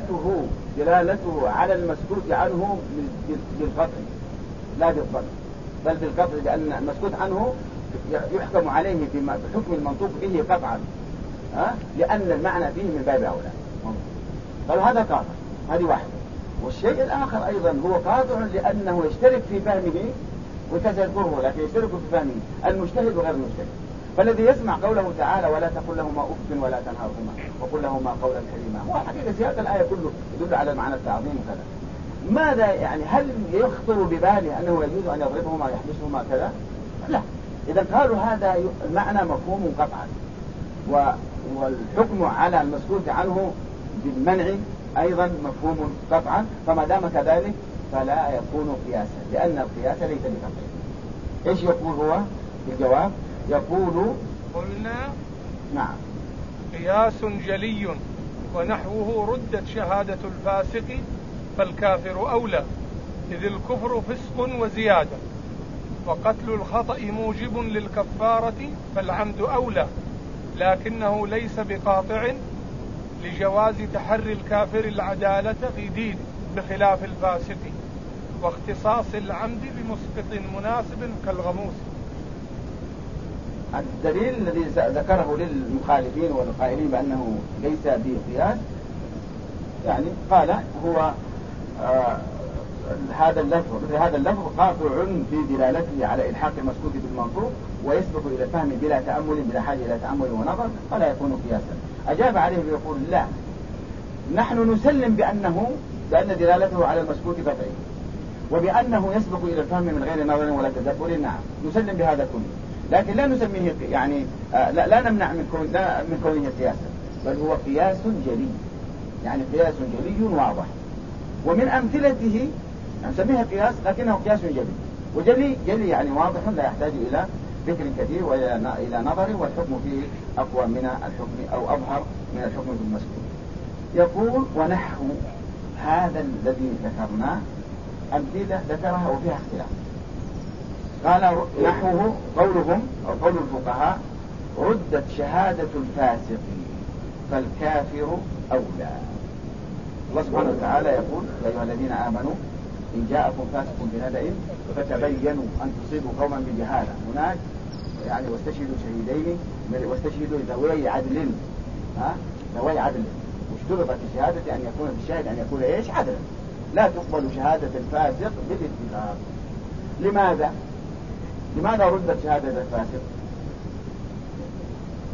دلالته على المسكوت عنه بالقطع لا بالظن، بل بالقطع، لأن المسكوت عنه يحكم عليه بحكم المنطوق به قطعا، لأن المعنى فيه من باب أولى. قالوا هذا قاطع، هذه واحدة. والشيء الآخر أيضا هو قاطع لأنه يشترك في فهمه وتذكره، لكن يشترك في فهمه المجتهد وغير المجتهد. فالذي يسمع قوله تعالى ولا تقل لهما أف ولا تنهرهما وقل لهما قولا كريما، هو حقيقة سياق الآية كله يدل على معنى التعظيم وكذا. ماذا يعني؟ هل يخطر بباله أنه يجوز أن يضربهما ويحبسهما كذا؟ لا. إذا قالوا هذا المعنى مفهوم قطعا، والحكم على المسكوت عنه بالمنع أيضا مفهوم قطعا، فما دام كذلك فلا يكون قياسا، لأن القياس ليس بقطعي. إيش يقول هو في الجواب؟ يقول
قلنا
نعم
قياس جلي ونحوه ردت شهادة الفاسق فالكافر أولى، إذ الكفر فسق وزيادة، وقتل الخطأ موجب للكفارة فالعمد أولى، لكنه ليس بقاطع لجواز تحري الكافر العدالة في دينه بخلاف الفاسق، واختصاص العمد بمسقط مناسب كالغموس.
الدليل الذي ذكره للمخالفين والقائلين بأنه ليس بقياس يعني قال هو هذا اللفظ قاطع في دلالته على إلحاق المسكوت بالمنطوق ويسبق إلى الفهم بلا تأمل، بلا حاجة إلى تأمل ونظر، فلا يكون قياسا. أجاب عليه بيقول لا، نحن نسلم بأن دلالته على المسكوت قطعي، وبأنه يسبق إلى الفهم من غير نظر ولا تدبر، نعم نسلم بهذا كله، لكن لا نسميه يعني لا نمنع من كونه قياسا، بل هو قياس جلي، يعني قياس جلي واضح. ومن أمثلته نسميها قياس لكنه قياس جلي، وجلي يعني واضح لا يحتاج إلى فكر كثير وإلى نظر، والحكم فيه أقوى من الحكم أو أظهر من الحكم في المسكوت. يقول ونحو هذا الذي ذكرناه أمثلة ذكرها وفيها اختلاف. قال نحوه قولهم أو قول الفقهاء ردت شهادة الفاسق فالكافر أولى. الله سبحانه وتعالى يقول يا أيها الذين آمنوا إن جاءكم فاسق بنبأ فتبينوا أن تصيبوا قوما بجهالة، هناك يعني واستشهدوا شهيدين واستشهدوا ذوي عدل، ذوي عدل، واشترطت الشهادة أن يكون في الشاهد أن يكون إيش؟ عدلا، لا تقبل شهادة الفاسق بالاتفاق. لماذا ردت شهادة الفاسق؟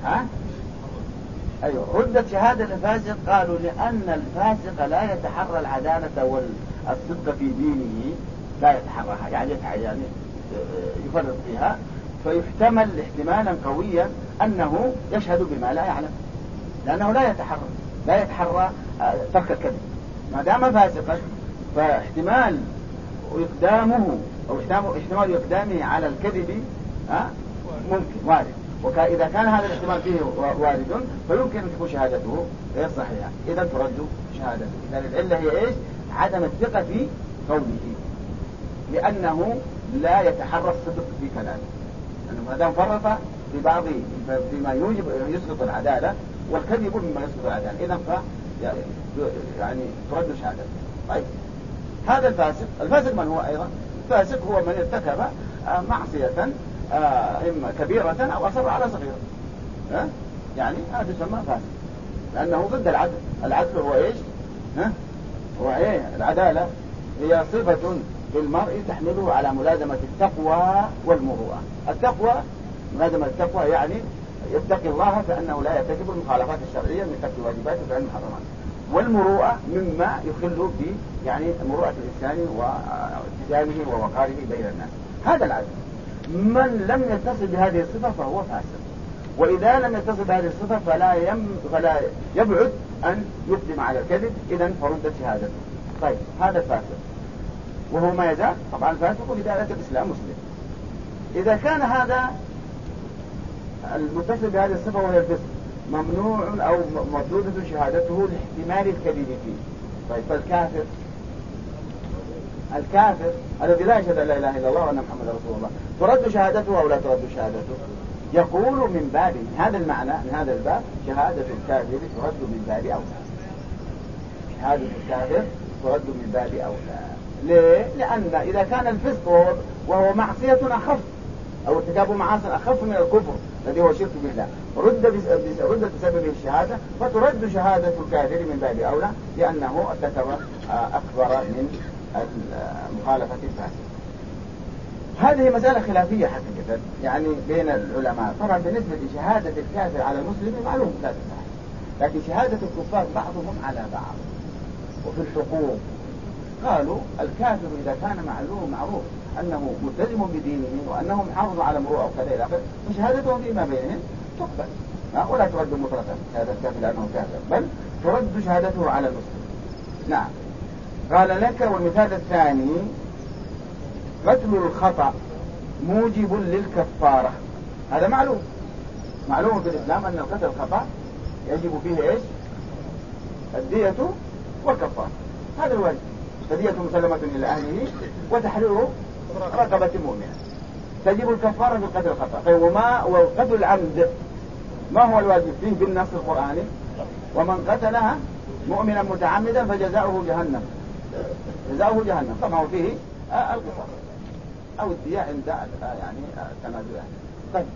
ها؟ أيوة، ردت شهادة الفاسق. قالوا لأن الفاسق لا يتحرى العدالة والصدق في دينه، لا يتحرىها، يعني يفرط فيها، فيحتمل احتمالا قويا أنه يشهد بما لا يعلم، لأنه لا يتحرى ترك الكذب. ما دام فاسقا فاحتمال إقدامه أو احتمال إقدامه على الكذب ممكن وارد، وإذا كان هذا الاحتمال فيه وارد فيمكن أن تكون شهادته غير صحيحة، إذا ترد شهادته. إذا العلة هي إيش؟ عدم الثقة في قوله، لأنه لا يتحرى الصدق في كلامه، لأنه ما دام فرط في بعض فيما يسقط العدالة، والكذب مما يسقط العدالة، إذا يعني ترد شهادته. طيب، هذا الفاسق من هو أيضا؟ الفاسق هو من ارتكب معصية إما كبيرة أو أصر على صغيرة، يعني هذا يسمى فاسق، لأنه ضد العدل. العدل هو إيش؟ هو إيه؟ العدالة هي صفة للمرء تحمله على ملازمة التقوى والمروءة. التقوى، ملازمة التقوى يعني يتقي الله فأنه لا يرتكب المخالفات الشرعية من ترك الواجبات وفعل المحرمات، والمروءة مما يخل في يعني مروءة الإنسان واتزانه ووقاره بين الناس. هذا العدل. من لم يتصل بهذه الصفة فهو فاسق، وإذا لم يتصل بهذه الصفة فلا يبعد أن يقدم على الكذب، إذن فردت شهادته. طيب، هذا الفاسق، وهو ما يزال طبعا الفاسق في دائرة الإسلام مسلم. إذا كان هذا المتصل بهذه الصفة وهي الفسق ممنوع أو مردودة شهادته لاحتمال الكذب فيه. طيب، الكافر الذي لا يشهد أن لا إله إلا الله وأن محمد رسول الله، ترد شهادته أو لا ترد شهادته؟ يقول من باب هذا المعنى، من هذا الباب، شهادة الكافر ترد من باب أولى. شهادة الكافر ترد من باب أولى. ليه؟ لأن إذا كان الفسق وهو معصية أخف أو ارتكاب معاصي أخف من الكفر الذي هو شرك بالله، ردت بسببه الشهادة، فترد شهادة الكافر من باب أولى، لأنه ارتكب أكبر من المخالفة الفاسدة. هذه مسألة خلافية حقيقة يعني بين العلماء. طبعا بالنسبة لشهادة الكافر على المسلم معلوم لا تصح، لكن شهادة الكفار بعضهم على بعض. وفي الحقوق قالوا الكافر إذا كان معروف أنه ملتزم بدينه وأنه محافظ على مروءة وكذا إلى آخره، فشهادتهم فيما بينهم تقبل، ولا ترد مطلقا شهادة الكافر لأنه كافر، بل ترد شهادته على المسلم. نعم. قال لك: والمثال الثاني قتل الخطأ موجب للكفارة. هذا معلوم في الإسلام أن القتل الخطأ يجب فيه إيش؟ الدية والكفارة. هذا الواجب، فدية مسلمة إلى أهله وتحرير رقبة مؤمنة. تجب الكفارة في قتل الخطأ. طيب، وقتل العمد ما هو الواجب فيه بالنص القرآني؟ ومن قتلها مؤمنا متعمدا فجزاؤه جهنم. طبعا فيه القصاص أو الدية عند يعني التنازع. طيب،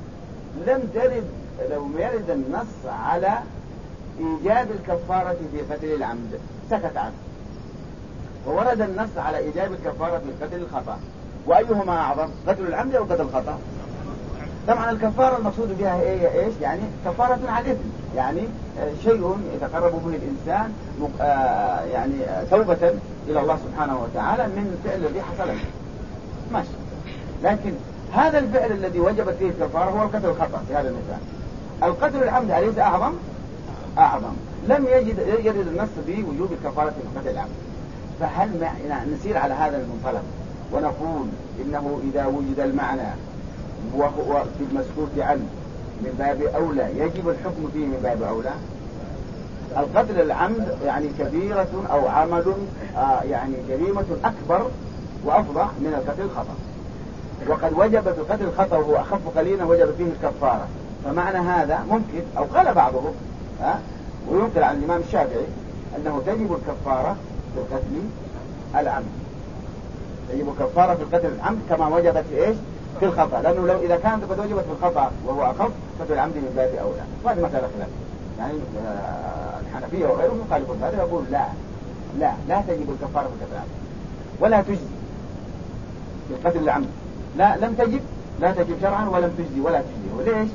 لم يرد النص على إيجاب الكفارة في قتل العمد سكت عنه، وورد النص على إيجاب الكفارة في قتل الخطأ. وأيهما أعظم، قتل العمد أو قتل الخطأ؟ طبعا الكفارة المقصود بها إيش؟ يعني كفارة على الإثم، يعني شيء يتقرب به الإنسان يعني توبة إلى الله سبحانه وتعالى من فعل الذي حصل له، ماشي. لكن هذا الفعل الذي وجبت فيه الكفارة هو القتل الخطأ في هذا المثال. القتل العمد أليس أعظم؟ لم يجد النص بوجوب الكفارة في قتل العمد. فهل نسير على هذا المنطلق ونقول إنه إذا وجد المعنى وهو في المسكوت عنه من باب أولى يجب الحكم فيه من باب أولى؟ القتل العمد يعني كبيرة أو عمل يعني جريمة أكبر وأفظع من القتل الخطأ، وقد وجب في القتل الخطأ وهو أخف قليلا وجب فيه الكفارة. فمعنى هذا ممكن، أو قال بعضهم وينقل عن الإمام الشافعي أنه تجب الكفارة في القتل العمد، تجب الكفارة في القتل العمد كما وجبت في إيش؟ في الخطأ، لأنه لو إذا كانت قد وجبت في الخطأ وهو أخف ففي العمد من باب أولى. وهذه مسألة خلاف، يعني الحنفية وغيرهم يخالفون هذا، يقول لا تجب الكفارة في القتل العمد ولا تجزي في القتل العمد. لا تجب شرعا ولم تجزي ولا تجزي. وليش؟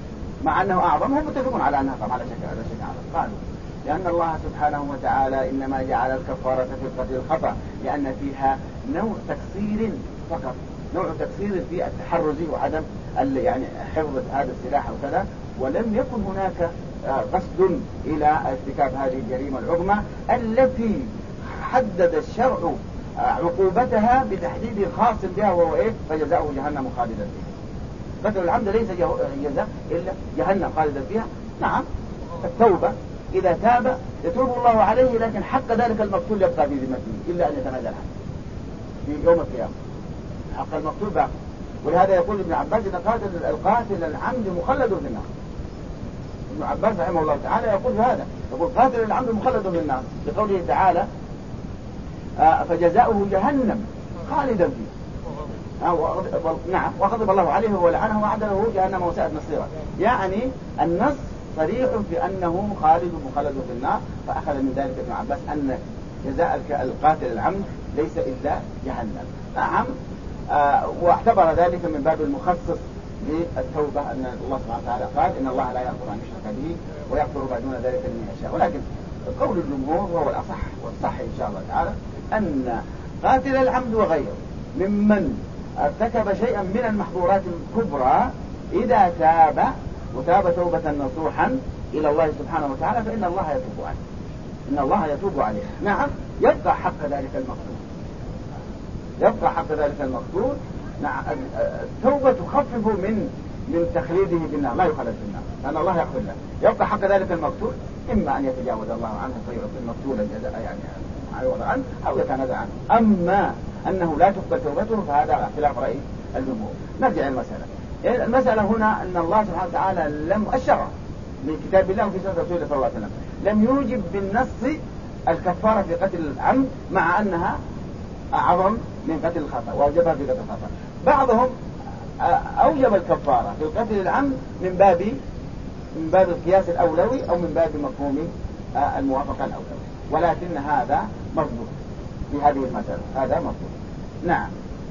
مع أنه أعظم، هم متفقون على أنها طبعا على شكل أعظم. قالوا لأن الله سبحانه وتعالى إنما جعل الكفارة في القتل الخطأ لأن فيها نوع تقصير فقط، نوع تقصير في التحرز وعدم يعني حفظ هذا السلاح أو كذا، ولم يكن هناك قصد إلى ارتكاب هذه الجريمة العظمى التي حدد الشرع عقوبتها بتحديد خاص بها، وهو إيه؟ فجزاؤه جهنم خالدا فيها. قتل العمد ليس جزاء إلا جهنم خالدا فيها. نعم، التوبة إذا تاب يتوب الله عليه، لكن حق ذلك المقتول يبقى في ذمته إلا أن يتنازل عنه في يوم القيامة. حق المقتول باقي. ولهذا يقول ابن عباس إن القاتل العمد مخلد في النار. ابن عباس رحمه الله تعالى يقول هذا، يقول قاتل العمد مخلد في النار لقوله تعالى فجزاؤه جهنم خالدا فيه. نعم، وغضب الله عليه ولعنه وأعد له جهنم وساءت مصيرا. يعني النص صريح في أنه خالد مخلد في النار، فأخذ من ذلك ابن عباس أن جزاء القاتل العمد ليس إلا جهنم. نعم، واعتبر ذلك من باب المخصص للتوبة، أن الله سبحانه وتعالى قال إن الله لا يغفر أن يشرك به ويغفر ما دون ذلك لمن يشاء. ولكن قول الجمهور وهو الأصح والصح إن شاء الله تعالى أن قاتل العمد وغيره ممن ارتكب شيئا من المحظورات الكبرى إذا تاب وتاب توبة نصوحا إلى الله سبحانه وتعالى فإن الله يتوب عليه، إن الله يتوب عليه. نعم، يبقى حق ذلك المقتول، يبقى حق ذلك المقتول. نعم، التوبة تخفف من تخليده في النار، لا يخلد في النار لأن الله يغفر له. يبقى حق ذلك المقتول إما أن يتجاوز الله عنه فيعطي المقتول الجزاء يعني عوض عنه أو يتنازع عنه. أما أنه لا تقبل توبته فهذا خلاف رأي الجمهور. نرجع المسألة هنا أن الله سبحانه وتعالى لم الشرع من كتاب الله وفي سنة رسوله صلى الله عليه وسلم لم يوجب بالنص الكفارة في قتل العمد، مع أنها أعظم من قتل الخطأ وأوجبها في قتل الخطأ. بعضهم أوجب الكفارة في قتل العمد من باب القياس الأولوي أو من باب مفهوم الموافقة الأولوي، ولكن هذا مرفوض في هذه المسألة، هذا مرفوض. نعم،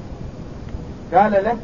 قال لك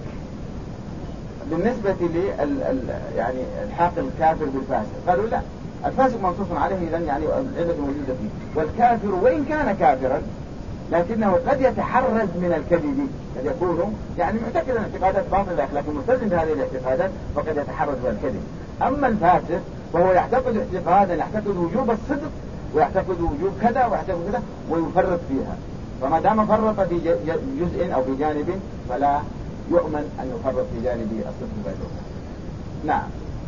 بالنسبة يعني الحاق الكافر بالفاسق، قالوا لا، الفاسق منصوص عليه إذن يعني العلة موجودة فيه، والكافر وإن كان كافرا لكنه قد يتحرز من الكذب، قد يكون يعني معتقدا اعتقادات باطلة لكن ملتزم بهذه الاعتقادات فقد يتحرز من الكذب. أما الفاسق فهو يعتقد اعتقادا، يعتقد وجوب الصدق ويعتقد وجوب كذا ويعتقد كذا ويفرط فيها، فما دام فرط في جزء أو في جانب فلا يؤمن أن يفرط في جانب الصدق والجواب. نعم.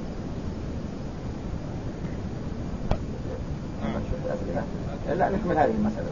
لا نكمل هذه المسألة.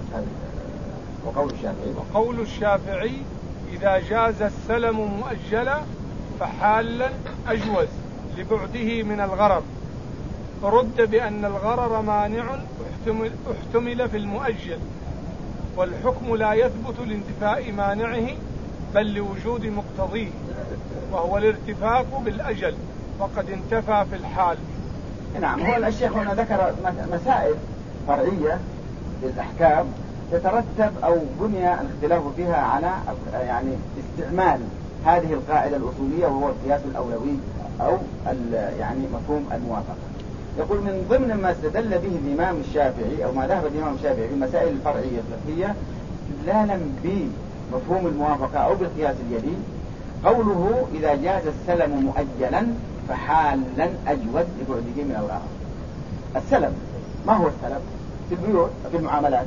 وقول الشافعي إذا جاز السلم مؤجلا فحالا أجوز لبعده من الغرر، فرد بأن الغرر مانع احتمل في المؤجل، والحكم لا يثبت لانتفاء مانعه بل لوجود مقتضيه وهو الارتفاق بالأجل وقد انتفى في الحال.
نعم، هو الشيخ هنا ذكر مسائل فرعية للأحكام تترتب أو بني الاختلاف فيها على يعني استعمال هذه القاعدة الأصولية وهو القياس الأولوي أو يعني مفهوم الموافقة. يقول من ضمن ما استدل به الإمام الشافعي أو ما ذهب الإمام الشافعي في المسائل الفرعية الفقهية استدلالا بمفهوم الموافقة أو بالقياس اليدي قوله إذا جاز السلم مؤجلا فحالا أجوز لبعده من الغرر. السلم ما هو السلم؟ في البيوع في المعاملات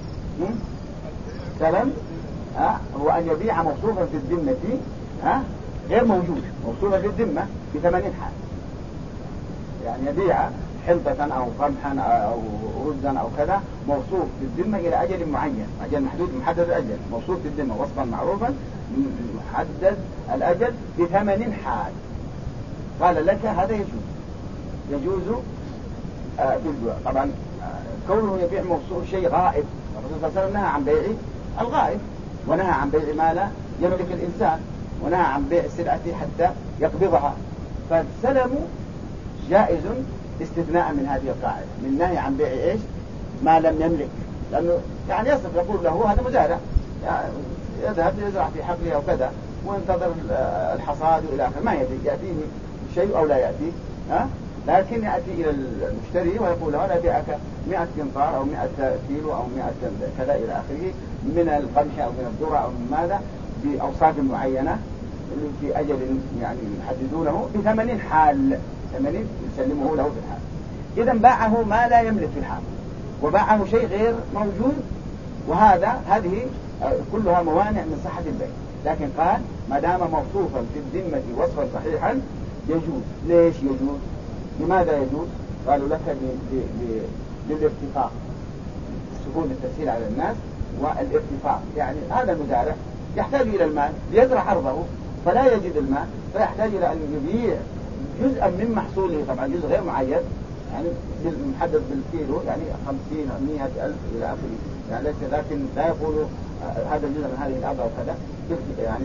سلم هو أن يبيع موصوفا في الذمة غير موجود، موصوفا في الذمة بثمن حال، يعني يبيع حنطة أو قمحا أو رزا أو كذا موصوف في الذمة إلى أجل معين، أجل محدد الأجل، موصوف في الذمة وصفا معروفا محدد الأجل بثمن حال. قال لك هذا يجوز بالبيع. طبعا كونه يبيع موصوف شيء غائب، الرسول صلى الله عليه وسلم نهى عن بيع الغائب ونهى عن بيع ما لا يملك الإنسان ونهى عن بيع السلعة حتى يقبضها، فالسلم جائز استثناء من هذه القاعدة من نهي عن بيع إيش ما لم يملك، لأنه يعني يصف يقول له هذا مزارع يذهب يزرع في حقله أو كذا وينتظر الحصاد إلى آخر ما يأتيه شيء أو لا يأتيه لكن يأتي إلى المشتري ويقول له أنا أبيعك 100 قنطار أو 100 كيلو أو 100 كذا إلى آخره من القمح أو من الذرة أو من ماذا بأوصاف معينة في أجل يعني يحددونه ب80 حال، 80 يسلمه له في الحال. إذا باعه ما لا يملك في الحال وباعه شيء غير موجود، هذه كلها موانع من صحة البيع. لكن قال ما دام موصوفا في الذمة وصفا صحيحا يجوز. ليش يجوز؟ لماذا يجوز؟ قالوا لك للارتفاق، سهولة التسهيل على الناس والارتفاق. يعني هذا المزارع يحتاج إلى المال ليزرع أرضه فلا يجد المال، فيحتاج إلى أن يبيع جزءا من محصوله، طبعا جزء غير معين يعني محدد بالكيلو، يعني 50 أو 100 ألف إلى آخره، يعني لكن لا يقول هذا الجزء من هذه الأرض أو كذا، يعني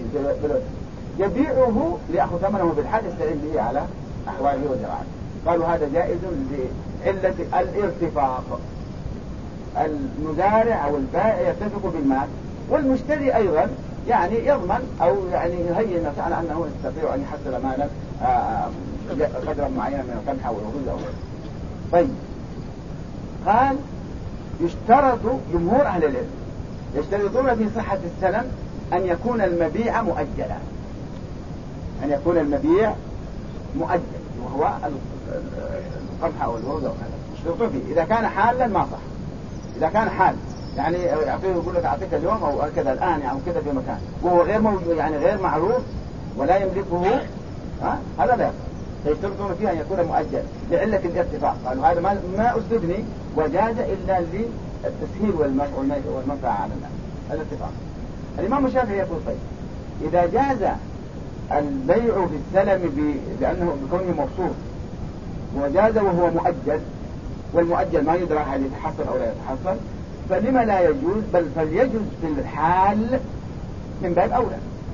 يبيعه ليأخذ ثمنه بالحال يستعين به على أحواله وزراعته. قالوا هذا جائز لعلة الارتفاق. المزارع أو البائع يتفق بالمال، والمشتري أيضا يعني يضمن أو يعني يهيئ نفسه على أنه يستطيع أن يحصل مالا قدرا معينا من القمح أو الرز أو غيره. طيب قال يشترط، جمهور أهل العلم يشترطون في صحة السلم أن يكون المبيع مؤجلا، أن يكون المبيع مؤجل وهو القمح أو الرز أو هذا يشترطون فيه. إذا كان حالا ما صح، إذا كان حال يعني يعطيه يقول لك أعطيك اليوم أو كذا الآن أو كذا في مكان وهو غير موجود يعني غير معروف ولا يملكه، هذا لا يصح. فيشترطون فيه أن يكون مؤجل لعلة الارتفاع. قالوا هذا ما أسلبني وجاز إلا للتسهيل والمنفعة على الناس، الارتفاع. الإمام الشافعي يقول طيب إذا جاز البيع في السلم لأنه بكونه موصوف وجاز وهو مؤجل، والمؤجل ما يدرى هل يتحصل أو لا يتحصل، فلما لا يجوز؟ بل فليجوز في الحال من باب أولى.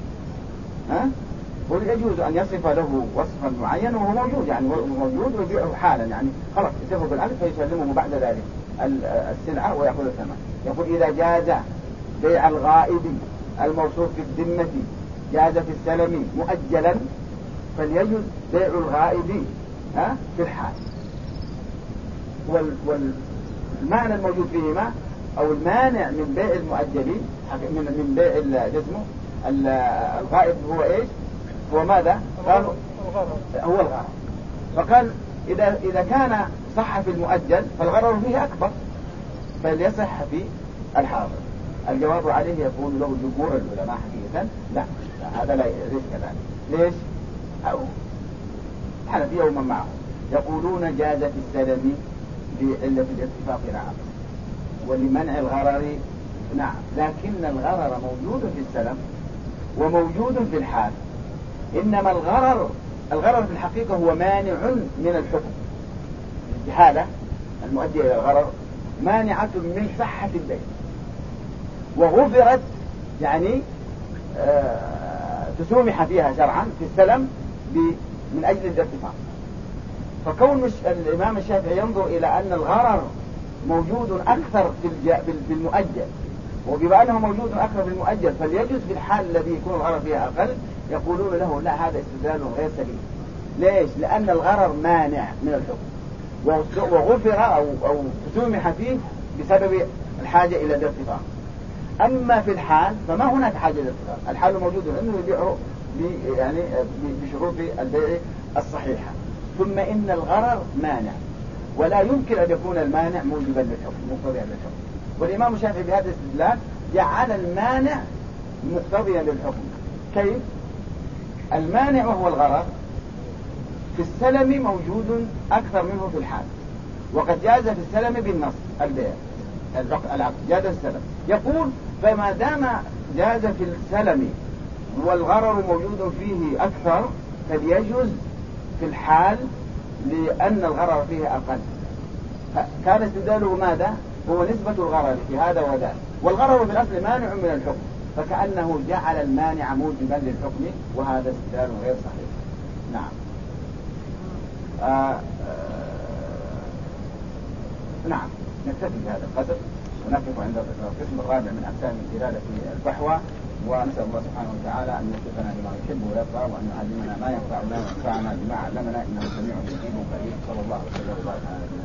ويجوز أن يصف له وصفا معين وهو موجود، يعني موجود ويبيعه حالا، يعني خلاص يتفق بالعقد فيسلمه بعد ذلك السلعة ويأخذ الثمن. يقول إذا جاز بيع الغائب الموصوف في الذمة جاز في السلم مؤجلا فليجوز بيع الغائب في الحال. والمعنى الموجود فيهما أو المانع من بيع المؤجلين من بيع جسمه الغائب هو إيش؟ هو ماذا؟ قالوا هو الغرر. فقال إذا كان صح في المؤجل فالغرر فيه أكبر فليصح في الحاضر. الجواب عليه يقول له جمهور العلماء حقيقة لا هذا لا ليس كذلك. ليش؟ أو حنفية ومن معه يقولون جاز في السلم لعلة الاتفاق نعم ولمنع الغرر نعم، لكن الغرر موجود في السلم وموجود في الحال. إنما الغرر في الحقيقة هو مانع من الحكم. الجهالة المؤدية إلى الغرر مانعة من صحة البيع، وغفرت يعني تسومح فيها شرعا في السلم من أجل الارتفاق. فكون الإمام الشافعي ينظر إلى أن الغرر موجود أكثر في المؤجل، وبما أنه موجود أكثر في المؤجل فليجوز في الحال الذي يكون الغرر فيها أقل، يقولون له لا هذا استدلال غير سليم. ليش؟ لأن الغرر مانع من الحكم وغفر أو تسومح فيه بسبب الحاجة إلى الارتفاق. أما في الحال فما هناك حاجة للارتفاق، الحال موجود لأنه يبيعه يعني بشروط البيع الصحيحة. ثم إن الغرر مانع ولا يمكن أن يكون المانع موجبا للحكم مقتضيا للحكم. والإمام الشافعي بهذا الاستدلال جعل المانع مقتضيا للحكم. كيف؟ المانع وهو الغرر في السلم موجود أكثر منه في الحال، وقد جاز في السلم بالنص البيع العقد جاز السلم. يقول فما دام جاز في السلم والغرر موجود فيه أكثر فليجوز في الحال لأن الغرر فيه أقل. كان استدلاله ماذا؟ هو نسبة الغرر في هذا وذاك، والغرر في الأصل مانع من الحكم، فكأنه جعل المانع موجبا للحكم، وهذا استدلال غير صحيح. نعم. نعم نكتفي بهذا القدر ونقف عند القسم الرابع من أقسام الدلالة في الفحوى. ونسأل الله سبحانه وتعالى أن يوفقنا لما يحب ويرضى وأن يعلمنا ما ينفعنا وينفعنا بما علمنا إنه سميع مجيب قريب. صلى الله عليه وسلم.